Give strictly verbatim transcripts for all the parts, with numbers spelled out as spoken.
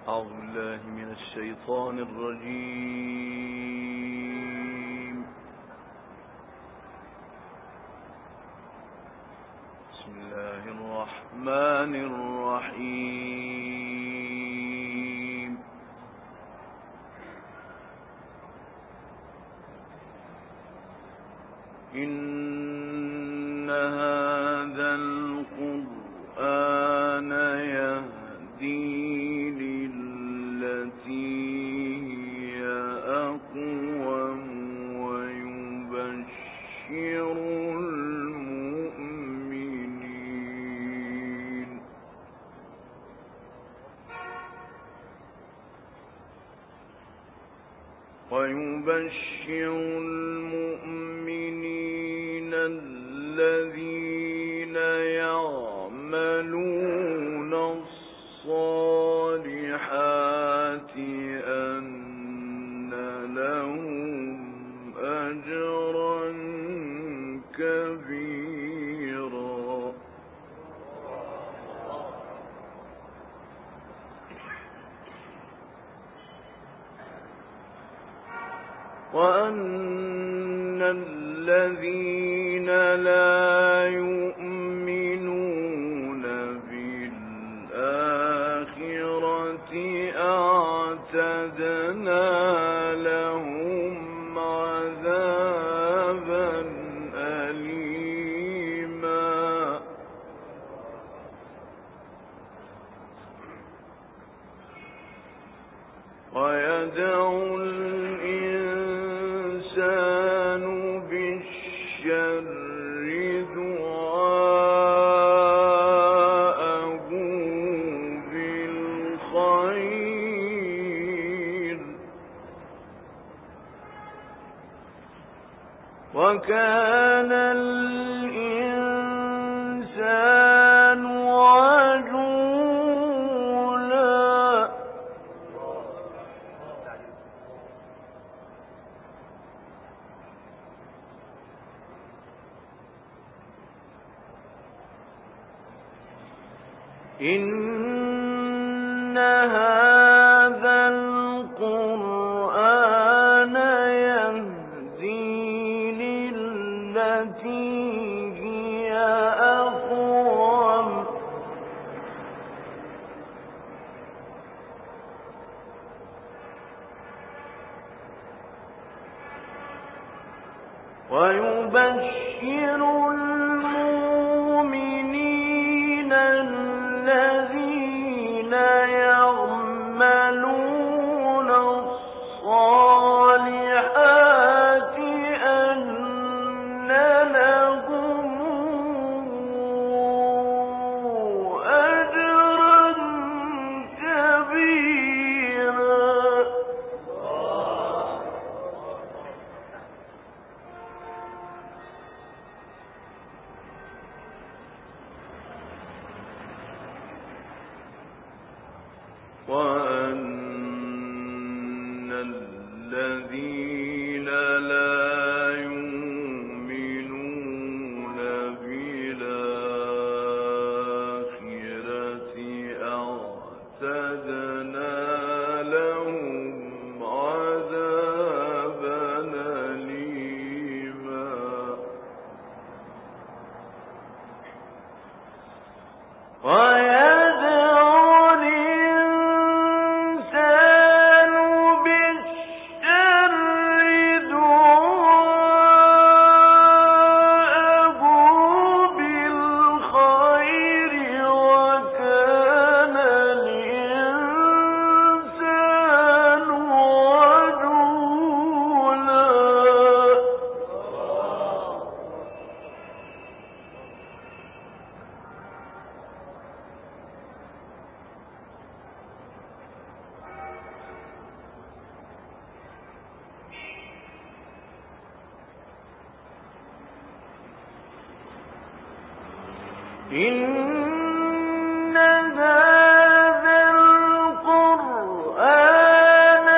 أعوذ بالله من الشيطان الرجيم. بسم الله الرحمن الرحيم. إن هذا القرآن يهدي للتي هي أقوم ويبشر المؤمنين ويبشر المؤمنين الذين يعملون الصالحات أن لهم أجرا كبيرا وأن الذين لا يؤمنون بالآخرة أعتدنا لهم عذابا أليما ويدعو الإنسان بالشر دعاءه بالخير وكان الإنسان عجولا إن هذا القرآن يهدي للتي هي أقوم ويبشر المؤمنين الذين يعملون الصالحات أن لهم أجرا كبيرا وأن الذين لا يؤمنون بالآخرة أعتدنا لهم عذابا أليما إن هذا القرآن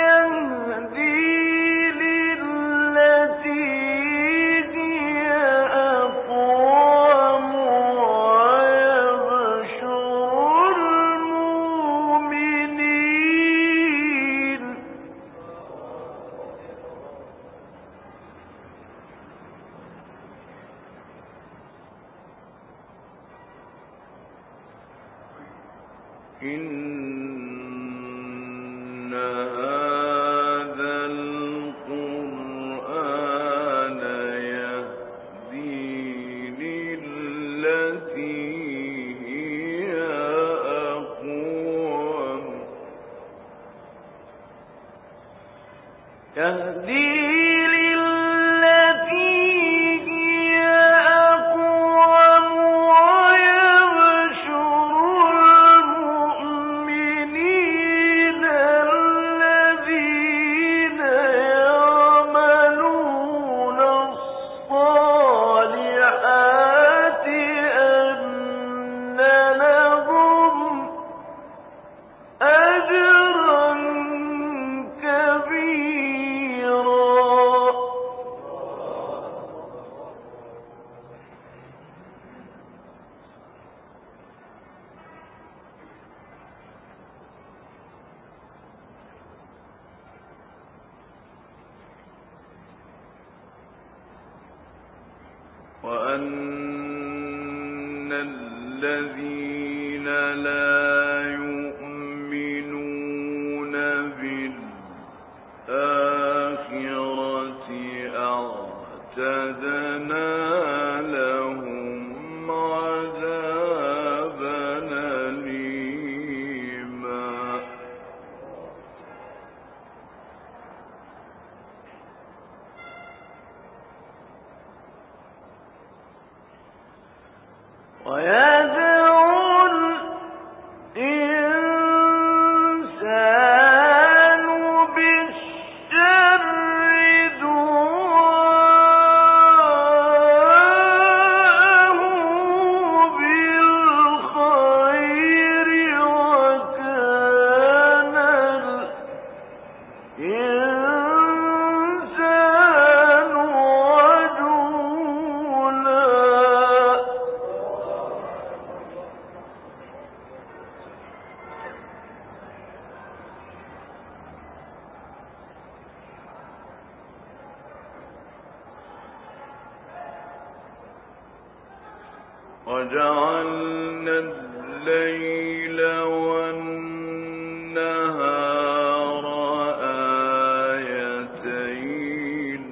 يهدي للتي هي أقوم ويبشر المؤمنين إن هذا القرآن يهدي للتي هي أقوم يهدي وأن الذين لا يؤمنون بالآخرة أعتدنا لهم عذابا أليما ويدعو الإنسان بالشر دعاءه بالخير وكان الإنسان عجولا وجعلنا الليل والنهار آيتين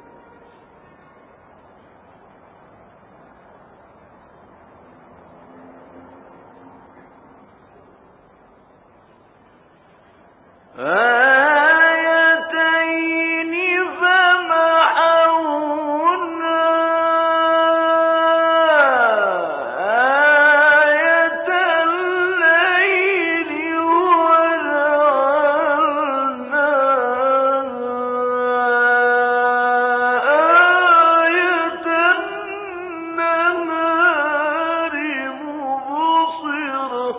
آيتين فمحونا آية الليل وجعلنا آية النهار مبصرة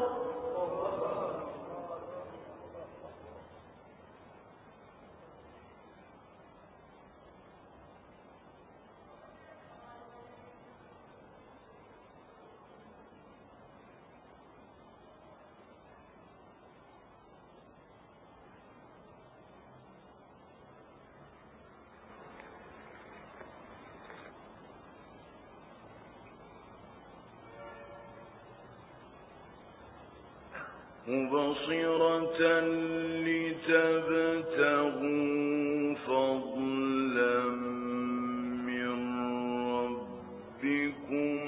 مبصرة لتبتغوا فضلا من ربكم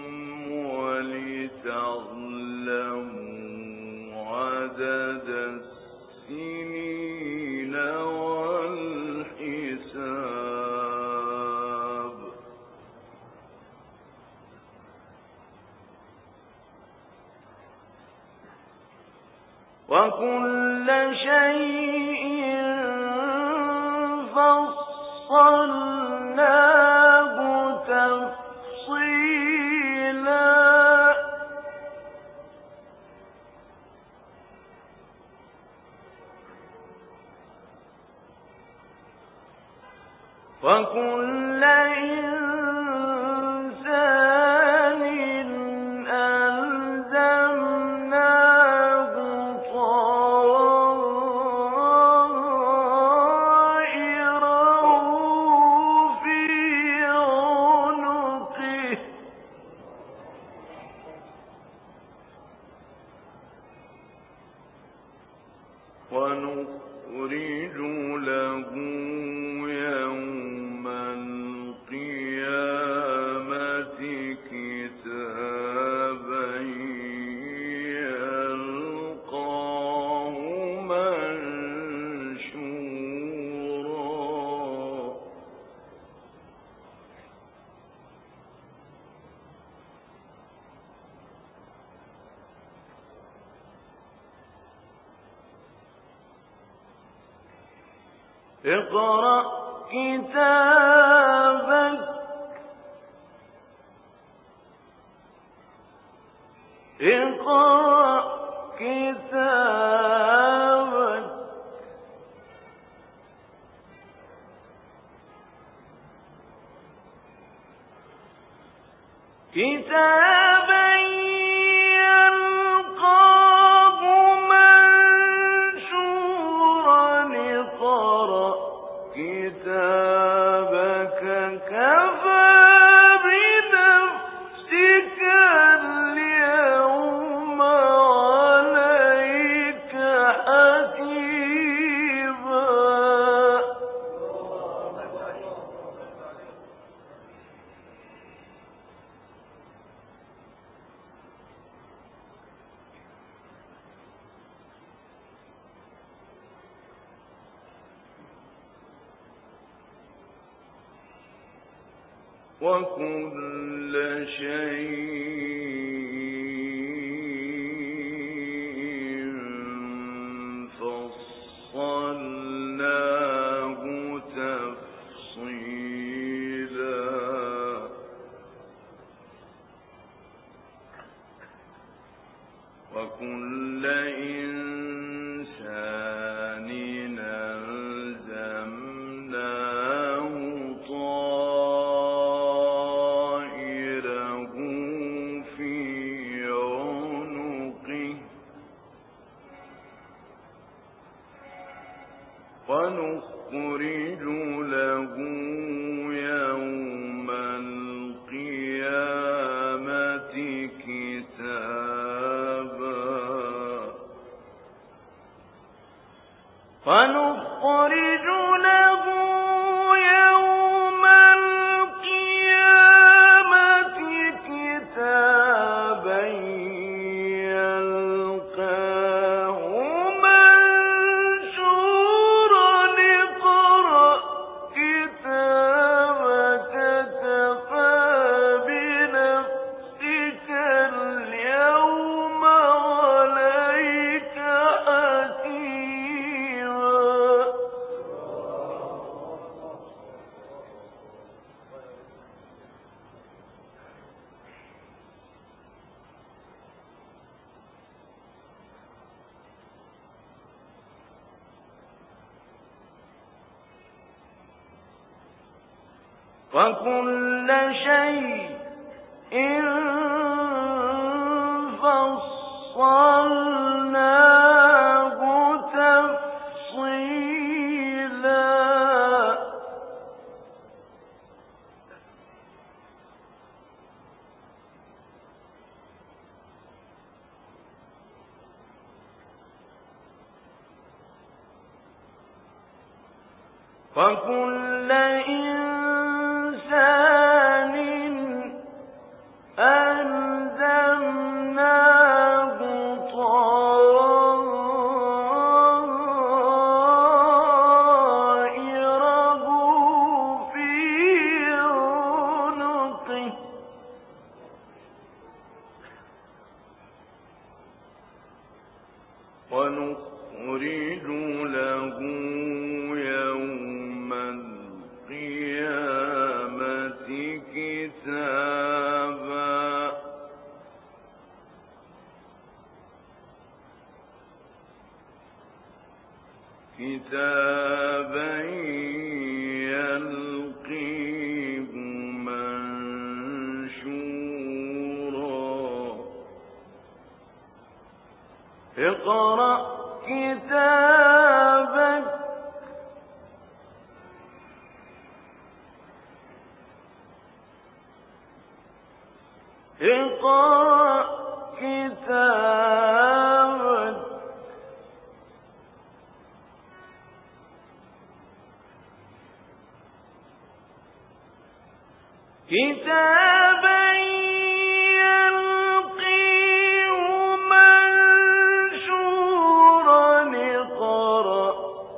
ولتعلموا عدد السنين والحساب وكل شيء فصلناه تفصيلا وكل إنسان ألزمناه طائره في عنقه ونخرج له يوم القيامة كتابا يلقاه منشورا اقرأ كتابك اقرأ كتابك كتابا يلقاه منشورا اقرأ كتابك كفى بنفسك اليوم عليك حسيبا وكل شيء فصلناه تفصيلا وكل إنسان ألزمناه طائره في عنقه ونخرج له يوم القيامة كتابا ونخرج له يوم القيامة كتابا يلقاه منشورا اقرأ كتابك كفى بنفسك اليوم عليك حسيبا وكل شيء فصلناه تفصيلا وكل إنسان ألزمناه طائره في عنقه ونخرج له يوم القيامة كتابا كتابا يلقيه منشورا اقرأ كتابك اقرأ كتابك كتابا يلقيه منشورا اقرأ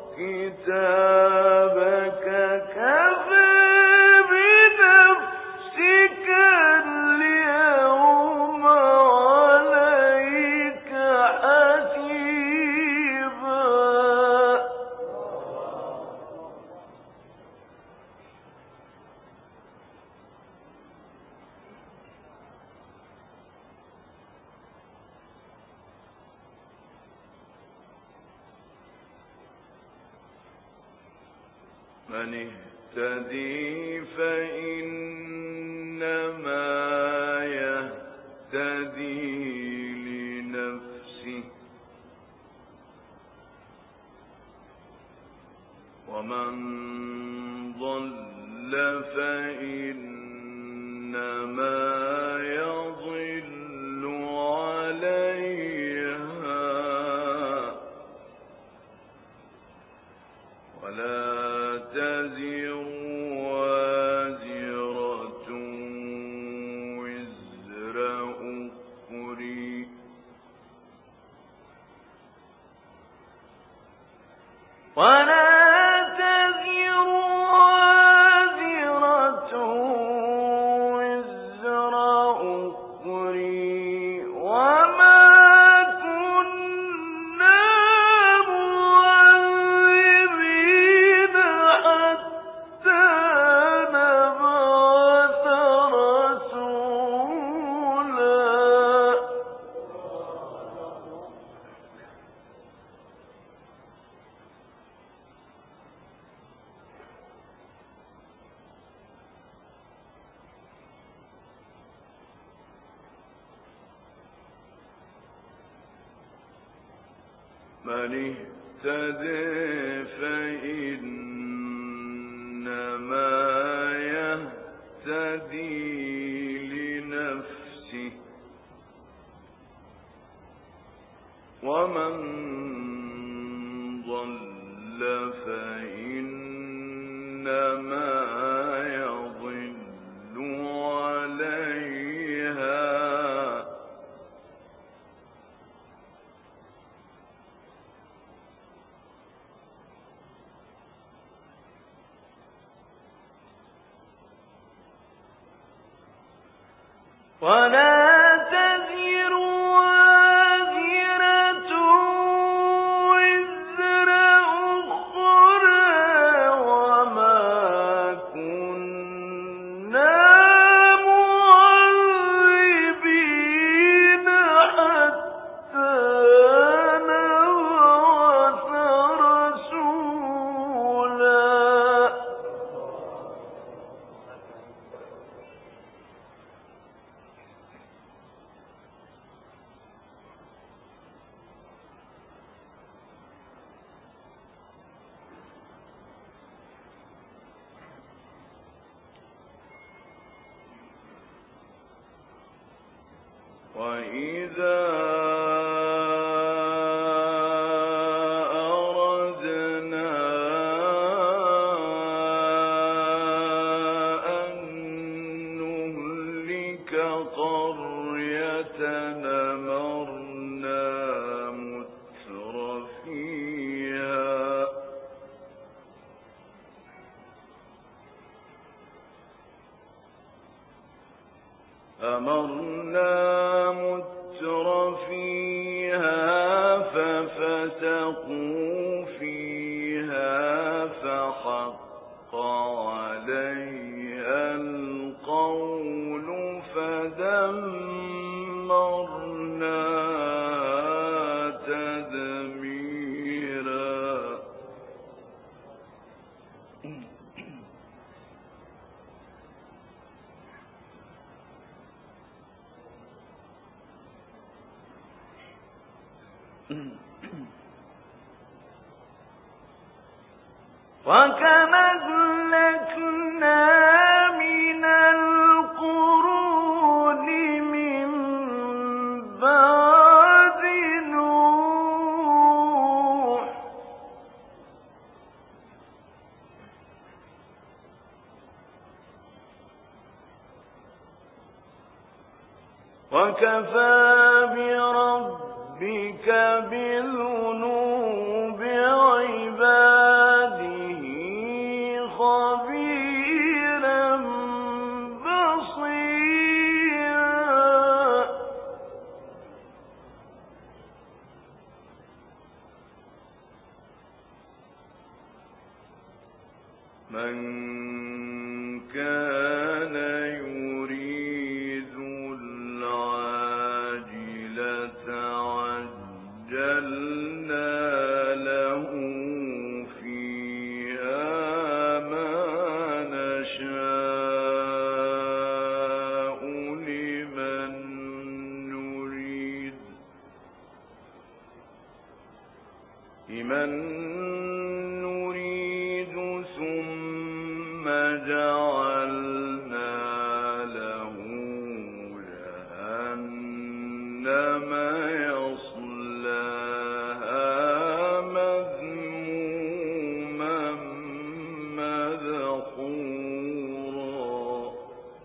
كتابك كفى بنفسك اليوم عليك حسيبا. من اهتدي فإنما يهتدي لنفسه ومن ضل فإنما يضل عليها ولا تزر وازرة وزر أخرى ولا تزر وازرة وزر أخرى وما كنا معذبين حتى نبعث رسولا. من اهتدى فإنما يهتدي لنفسه ومن ضل فإنما يضل عليها ولا تزر وازرة وزر أخرى وما كنا معذبين حتى نبعث رسولا. وإذا أردنا أن نهلك قرية أمرنا متر فيها أمرنا متر فيها ففسقوا فيها فحق عليها القول فدمرناها تدميرا. وكم أهلكنا من القرون من بعد نوح وكفى بربك بذنوب عباده خبيرا بصيرا. من كان يريد العاجلة عجلنا له فيها ما نشاء لمن نريد لمن نريد ثم جعلنا له جهنم يصلاها مذموما مدحورا.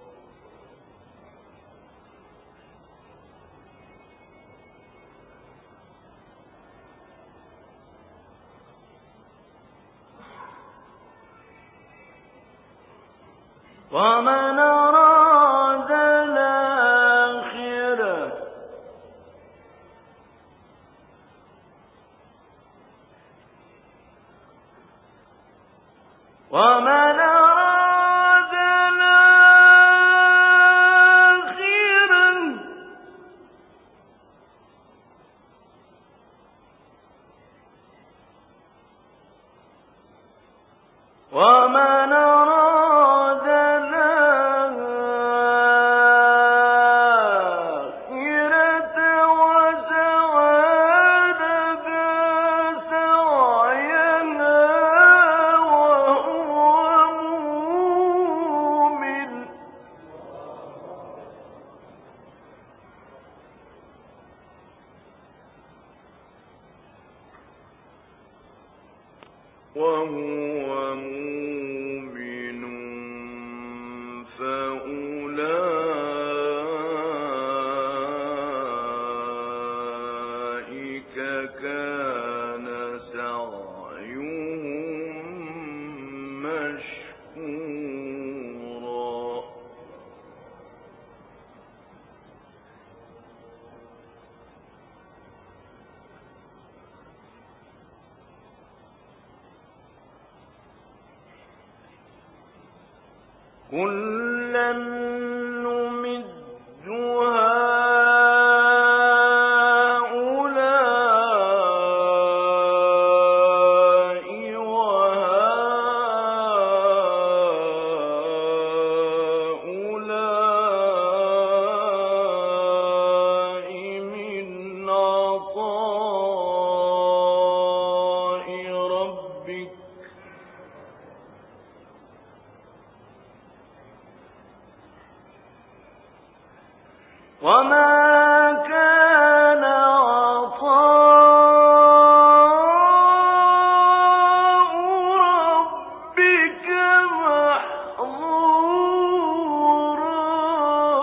ومن أراد الآخرة ومن أراد الآخرة ومن أراد الآخرة وسعى لها سعيها وهو مؤمن وهو مؤمن فأولئك كان سعيهم مشكورا. كلا نمد هؤلاء وهؤلاء من عطاء ربك وما كان عطاء ربك محظورا.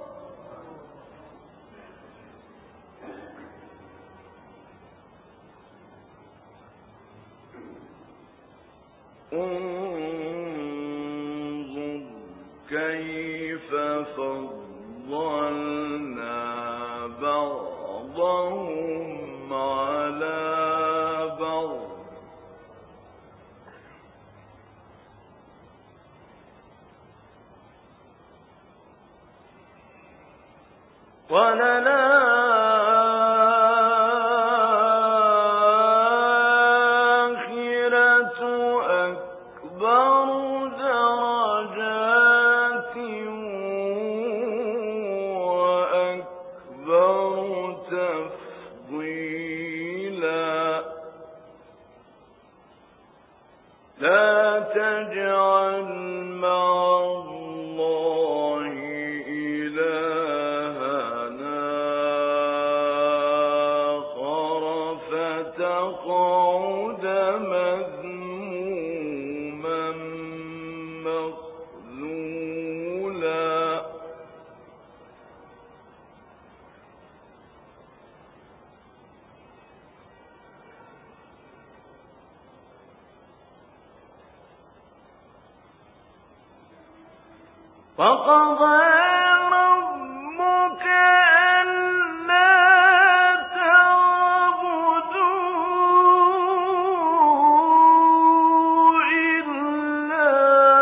انظر كيف فضلنا بعضهم على بعض وللآخرة أكبر درجات وأكبر تفضيلا. لا تجعل مع الله إلهنا آخر فتقعد مذموما مخذولا. وقضى ربك ألا تعبدوا إلا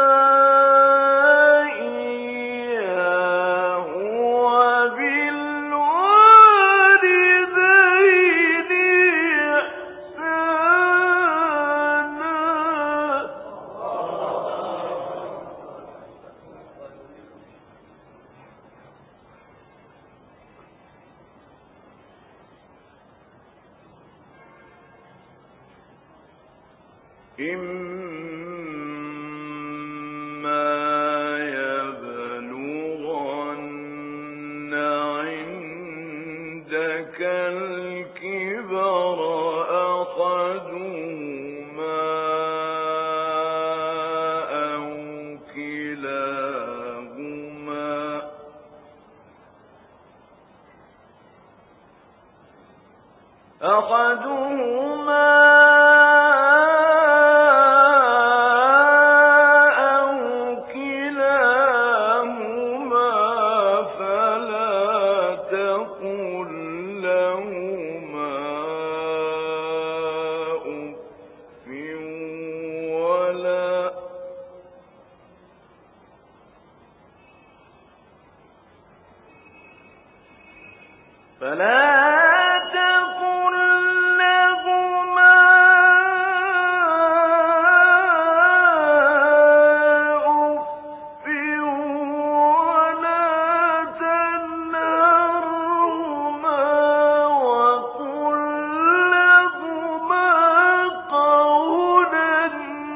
إياه وبالوالدين إما يبلغن عندك الكبر أحدهما أو كلاهما أحدهما فلا تقل لهما أف ولا تنهرهما وقل لهما قولا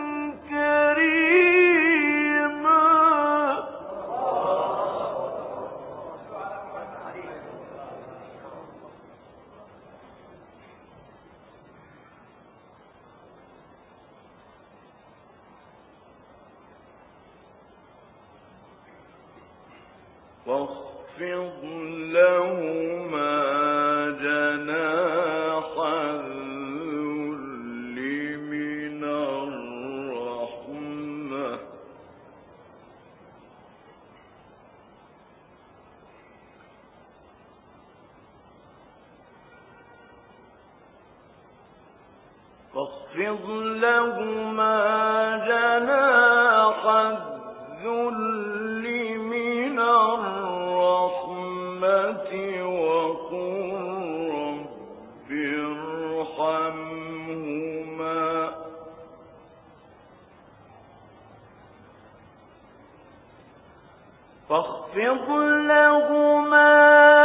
كريما. واخفض لهما جناح الذل من الرحمة واخفض لهما جناح الذل من الرحمة وقل رب ارحمهما فاخفض لهما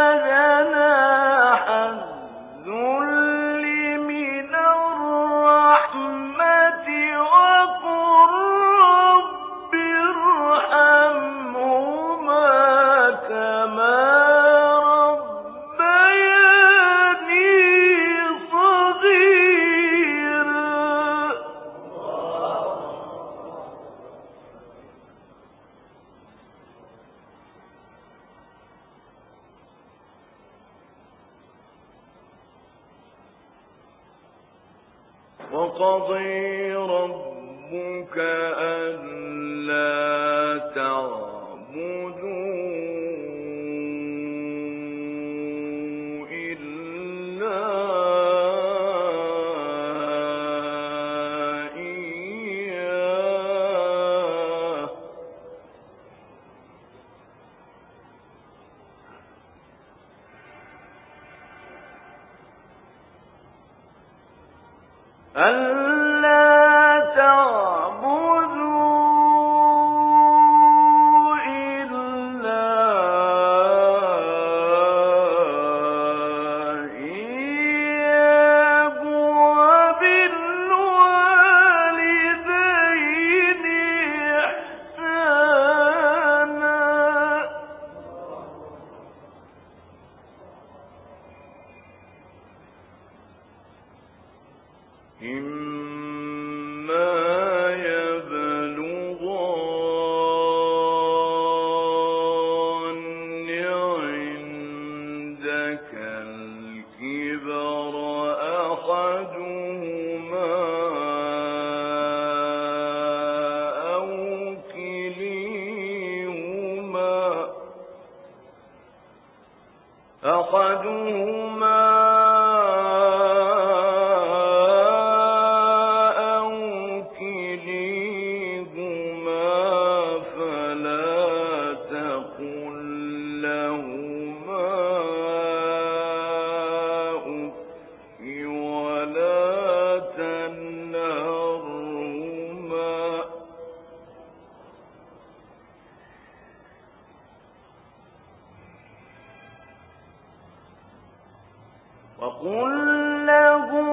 جناح الذل من الرحمة وقل رب ارحمهما كما ربياني صغيرا. وقضي ربك ألا تعبدوا إلا إياه ألا تعبدوا إلا إياه وبالوالدين إحسانا. إما يبلغن عندك الكبر أحدهما أو كليهما قل لهم